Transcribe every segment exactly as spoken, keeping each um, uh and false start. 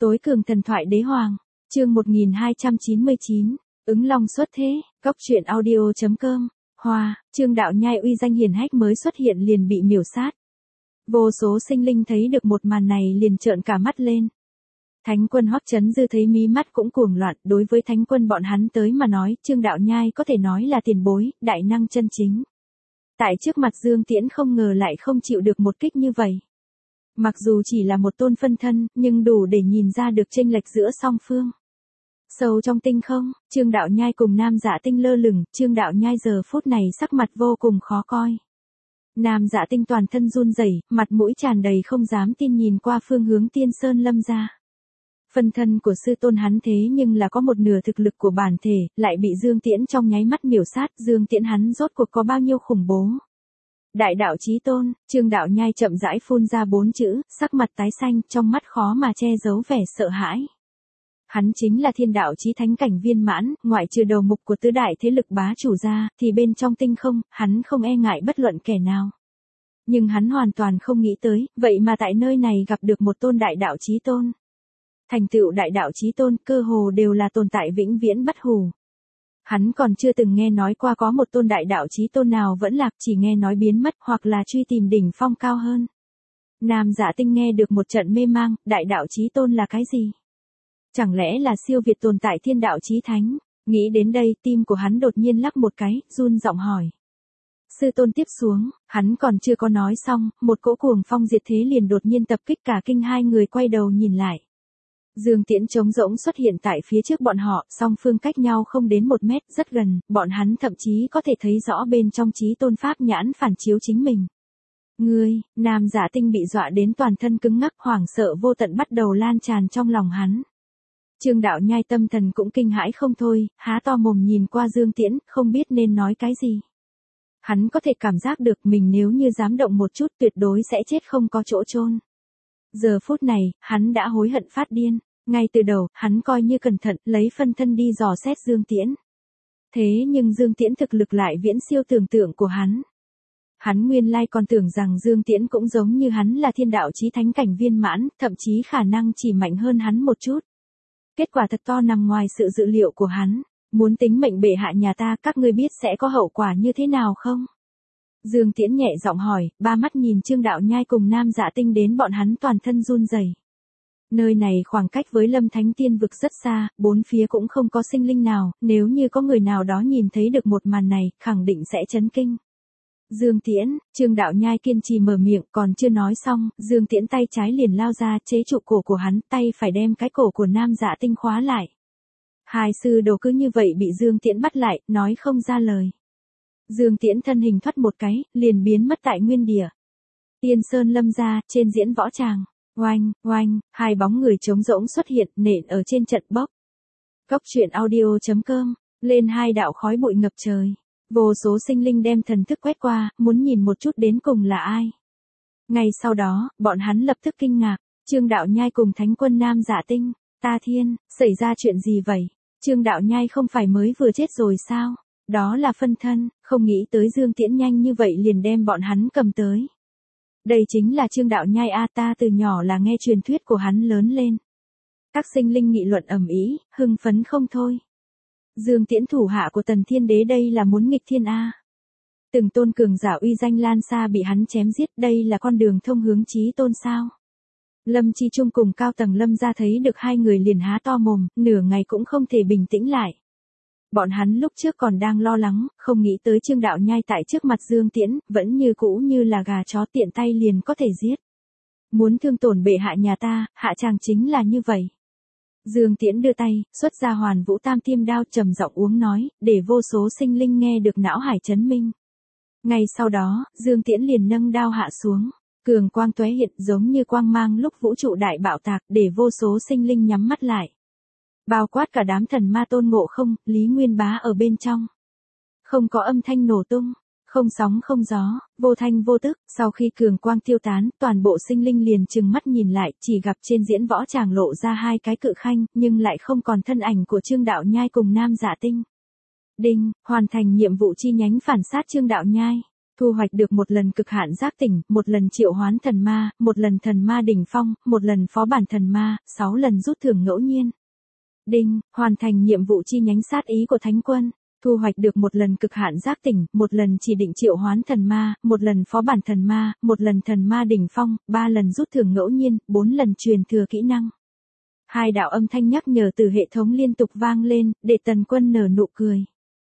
Tối cường thần thoại đế hoàng, chương một nghìn hai trăm chín mươi chín, ứng long xuất thế, góc truyện audio.com, Hoa, Trương Đạo Nhai uy danh hiển hách mới xuất hiện liền bị miểu sát. Vô số sinh linh thấy được một màn này liền trợn cả mắt lên. Thánh quân Hoắc Chấn Dư thấy mí mắt cũng cuồng loạn, đối với thánh quân bọn hắn tới mà nói, Trương Đạo Nhai có thể nói là tiền bối, đại năng chân chính. Tại trước mặt Dương Tiễn không ngờ lại không chịu được một kích như vậy. Mặc dù chỉ là một tôn phân thân, nhưng đủ để nhìn ra được chênh lệch giữa song phương. Sâu trong tinh không, Trương Đạo Nhai cùng Nam Dạ Tinh lơ lửng, Trương Đạo Nhai giờ phút này sắc mặt vô cùng khó coi. Nam Dạ Tinh toàn thân run rẩy, mặt mũi tràn đầy không dám tin nhìn qua phương hướng Tiên Sơn Lâm gia. Phân thân của sư tôn hắn thế nhưng là có một nửa thực lực của bản thể, lại bị Dương Tiễn trong nháy mắt miểu sát, Dương Tiễn hắn rốt cuộc có bao nhiêu khủng bố. Đại đạo chí tôn, Trương Đạo Nhai chậm rãi phun ra bốn chữ, sắc mặt tái xanh, trong mắt khó mà che giấu vẻ sợ hãi. Hắn chính là thiên đạo chí thánh cảnh viên mãn, ngoại trừ đầu mục của tứ đại thế lực bá chủ ra, thì bên trong tinh không, hắn không e ngại bất luận kẻ nào. Nhưng hắn hoàn toàn không nghĩ tới, vậy mà tại nơi này gặp được một tôn đại đạo chí tôn. Thành tựu đại đạo chí tôn, cơ hồ đều là tồn tại vĩnh viễn bất hủ. Hắn còn chưa từng nghe nói qua có một tôn đại đạo chí tôn nào vẫn lạc, chỉ nghe nói biến mất hoặc là truy tìm đỉnh phong cao hơn. Nam Dạ Tinh nghe được một trận mê mang, đại đạo chí tôn là cái gì? Chẳng lẽ là siêu việt tồn tại thiên đạo chí thánh? Nghĩ đến đây, tim của hắn đột nhiên lắc một cái, run giọng hỏi. Sư tôn tiếp xuống, hắn còn chưa có nói xong, một cỗ cuồng phong diệt thế liền đột nhiên tập kích cả kinh, hai người quay đầu nhìn lại. Dương Tiễn trống rỗng xuất hiện tại phía trước bọn họ, song phương cách nhau không đến một mét, rất gần, bọn hắn thậm chí có thể thấy rõ bên trong chí tôn pháp nhãn phản chiếu chính mình. Ngươi, Nam Dạ Tinh bị dọa đến toàn thân cứng ngắc, hoảng sợ vô tận bắt đầu lan tràn trong lòng hắn. Trương Đạo Nhai tâm thần cũng kinh hãi không thôi, há to mồm nhìn qua Dương Tiễn, không biết nên nói cái gì. Hắn có thể cảm giác được mình nếu như dám động một chút tuyệt đối sẽ chết không có chỗ chôn. Giờ phút này, hắn đã hối hận phát điên. Ngay từ đầu, hắn coi như cẩn thận, lấy phân thân đi dò xét Dương Tiễn. Thế nhưng Dương Tiễn thực lực lại viễn siêu tưởng tượng của hắn. Hắn nguyên lai còn tưởng rằng Dương Tiễn cũng giống như hắn là thiên đạo chí thánh cảnh viên mãn, thậm chí khả năng chỉ mạnh hơn hắn một chút. Kết quả thật to nằm ngoài sự dự liệu của hắn. Muốn tính mệnh bệ hạ nhà ta, các ngươi biết sẽ có hậu quả như thế nào không? Dương Tiễn nhẹ giọng hỏi, ba mắt nhìn Trương Đạo Nhai cùng Nam Dạ Tinh đến bọn hắn toàn thân run rẩy. Nơi này khoảng cách với Lâm Thánh Tiên vực rất xa, bốn phía cũng không có sinh linh nào, nếu như có người nào đó nhìn thấy được một màn này, khẳng định sẽ chấn kinh. Dương Tiễn, Trương Đạo Nhai kiên trì mở miệng, còn chưa nói xong, Dương Tiễn tay trái liền lao ra, chế trụ cổ của hắn, tay phải đem cái cổ của Nam Dạ Tinh khóa lại. Hai sư đồ cứ như vậy bị Dương Tiễn bắt lại, nói không ra lời. Dương Tiễn thân hình thoát một cái, liền biến mất tại nguyên địa. Tiên Sơn Lâm gia, trên diễn võ tràng. Oanh, oanh, hai bóng người trống rỗng xuất hiện, nện ở trên trận bốc. Góc truyện audio.com, lên hai đạo khói bụi ngập trời. Vô số sinh linh đem thần thức quét qua, muốn nhìn một chút đến cùng là ai. Ngay sau đó, bọn hắn lập tức kinh ngạc, Trương Đạo Nhai cùng Thánh quân Nam Dạ Tinh, ta thiên, xảy ra chuyện gì vậy? Trương Đạo Nhai không phải mới vừa chết rồi sao? Đó là phân thân, không nghĩ tới Dương Tiễn nhanh như vậy liền đem bọn hắn cầm tới. Đây chính là Trương Đạo Nhai a, ta từ nhỏ là nghe truyền thuyết của hắn lớn lên. Các sinh linh nghị luận ầm ĩ, hưng phấn không thôi. Dương Tiễn thủ hạ của Tần Thiên Đế đây là muốn nghịch thiên a. Từng tôn cường giả uy danh lan xa bị hắn chém giết, đây là con đường thông hướng chí tôn sao? Lâm Chi Trung cùng cao tầng Lâm gia thấy được hai người liền há to mồm, nửa ngày cũng không thể bình tĩnh lại. Bọn hắn lúc trước còn đang lo lắng, không nghĩ tới Trương Đạo Nhai tại trước mặt Dương Tiễn, vẫn như cũ như là gà chó tiện tay liền có thể giết. Muốn thương tổn bệ hạ nhà ta, hạ chàng chính là như vậy. Dương Tiễn đưa tay, xuất ra Hoàn Vũ Tam Tiêm đao, trầm giọng uống nói, để vô số sinh linh nghe được não hải chấn minh. Ngay sau đó, Dương Tiễn liền nâng đao hạ xuống, cường quang tóe hiện giống như quang mang lúc vũ trụ đại bạo tạc, để vô số sinh linh nhắm mắt lại. Bao quát cả đám thần ma Tôn Ngộ Không, Lý Nguyên Bá ở bên trong. Không có âm thanh nổ tung, không sóng không gió, vô thanh vô tức, sau khi cường quang tiêu tán, toàn bộ sinh linh liền trừng mắt nhìn lại, chỉ gặp trên diễn võ tràng lộ ra hai cái cự khanh, nhưng lại không còn thân ảnh của Trương Đạo Nhai cùng Nam Dạ Tinh. Đinh, hoàn thành nhiệm vụ chi nhánh phản sát Trương Đạo Nhai. thu hoạch được một lần cực hạn giác tỉnh, một lần triệu hoán thần ma, một lần thần ma đỉnh phong, một lần phó bản thần ma, sáu lần rút thưởng ngẫu nhiên. Đinh, hoàn thành nhiệm vụ chi nhánh sát ý của Thánh Quân. Thu hoạch được một lần cực hạn giác tỉnh, một lần chỉ định triệu hoán thần ma, một lần phó bản thần ma, một lần thần ma đỉnh phong, ba lần rút thưởng ngẫu nhiên, bốn lần truyền thừa kỹ năng. Hai đạo âm thanh nhắc nhở từ hệ thống liên tục vang lên, để Tần Quân nở nụ cười.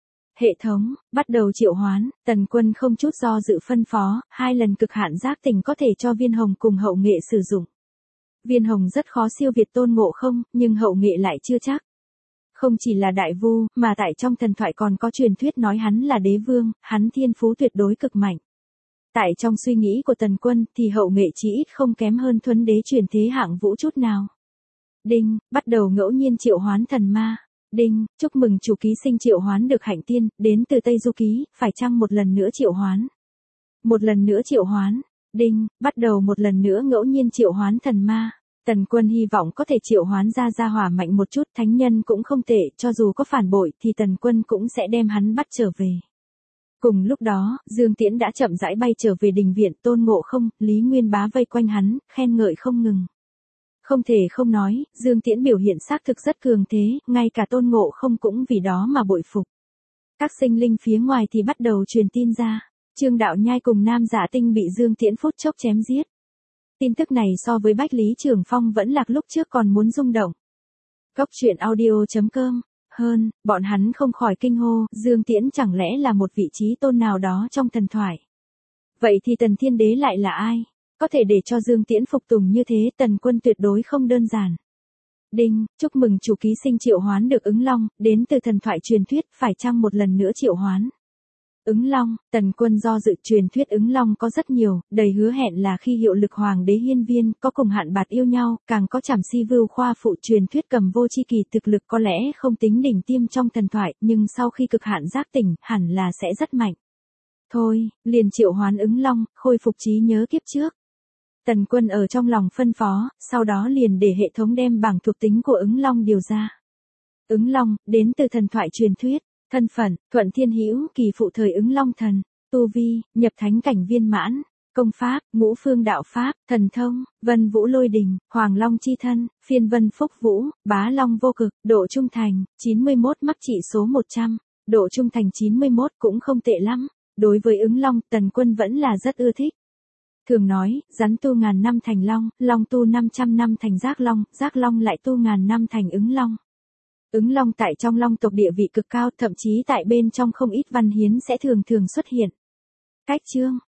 Hệ thống, bắt đầu triệu hoán, Tần Quân không chút do dự phân phó, hai lần cực hạn giác tỉnh có thể cho Viên Hồng cùng Hậu Nghệ sử dụng. Viên Hồng rất khó siêu việt Tôn Ngộ Không, nhưng Hậu Nghệ lại chưa chắc. Không chỉ là đại vu, mà tại trong thần thoại còn có truyền thuyết nói hắn là đế vương, hắn thiên phú tuyệt đối cực mạnh. Tại trong suy nghĩ của Tần Quân thì Hậu Nghệ chỉ ít không kém hơn Thuấn Đế truyền thế hạng vũ chút nào. Đinh, bắt đầu ngẫu nhiên triệu hoán thần ma. Đinh, chúc mừng chủ ký sinh triệu hoán được hạnh tiên, đến từ Tây Du Ký, phải chăng một lần nữa triệu hoán? Một lần nữa triệu hoán. Đinh, bắt đầu một lần nữa ngẫu nhiên triệu hoán thần ma. Tần Quân hy vọng có thể triệu hoán ra gia hỏa mạnh một chút, thánh nhân cũng không tệ, cho dù có phản bội thì Tần Quân cũng sẽ đem hắn bắt trở về. Cùng lúc đó, Dương Tiễn đã chậm rãi bay trở về đình viện, Tôn Ngộ Không, Lý Nguyên Bá vây quanh hắn, khen ngợi không ngừng. Không thể không nói, Dương Tiễn biểu hiện xác thực rất cường thế, ngay cả Tôn Ngộ Không cũng vì đó mà bội phục. Các sinh linh phía ngoài thì bắt đầu truyền tin ra, Trương Đạo Nhai cùng Nam Dạ Tinh bị Dương Tiễn phút chốc chém giết. Tin tức này so với Bách Lý Trường Phong vẫn lạc lúc trước còn muốn rung động. Góc truyện audio chấm com, hơn, bọn hắn không khỏi kinh hô, Dương Tiễn chẳng lẽ là một vị trí tôn nào đó trong thần thoại. Vậy thì Tần Thiên Đế lại là ai? Có thể để cho Dương Tiễn phục tùng như thế, Tần Quân tuyệt đối không đơn giản. Đinh, chúc mừng chủ ký sinh triệu hoán được ứng long, đến từ thần thoại truyền thuyết, phải chăng một lần nữa triệu hoán? Ứng long, Tần Quân do dự, truyền thuyết ứng long có rất nhiều, đầy hứa hẹn là khi hiệu lực hoàng đế hiên viên, có cùng hạn bạt yêu nhau, càng có Trảm Si Vưu khoa phụ truyền thuyết cầm vô chi kỳ thực lực có lẽ không tính đỉnh tiêm trong thần thoại, nhưng sau khi cực hạn giác tỉnh, hẳn là sẽ rất mạnh. Thôi, liền triệu hoán ứng long, khôi phục trí nhớ kiếp trước. Tần Quân ở trong lòng phân phó, sau đó liền để hệ thống đem bảng thuộc tính của ứng long điều ra. Ứng long, đến từ thần thoại truyền thuyết. Thân phận, Thuận Thiên Hữu, kỳ phụ thời ứng long thần. Tu vi, nhập thánh cảnh viên mãn. Công pháp, ngũ phương đạo pháp. Thần thông, vân vũ lôi đình, hoàng long chi thân, phiên vân phúc vũ, bá long vô cực. Độ trung thành, chín mươi mốt mắc trị số một trăm. Độ trung thành chín mươi mốt cũng không tệ lắm. Đối với ứng long, Tần Quân vẫn là rất ưa thích. Thường nói, rắn tu ngàn năm thành long, long tu năm trăm năm thành giác long, giác long lại tu ngàn năm thành ứng long. Ứng long tại trong long tộc địa vị cực cao, thậm chí tại bên trong không ít văn hiến sẽ thường thường xuất hiện. Cách chương,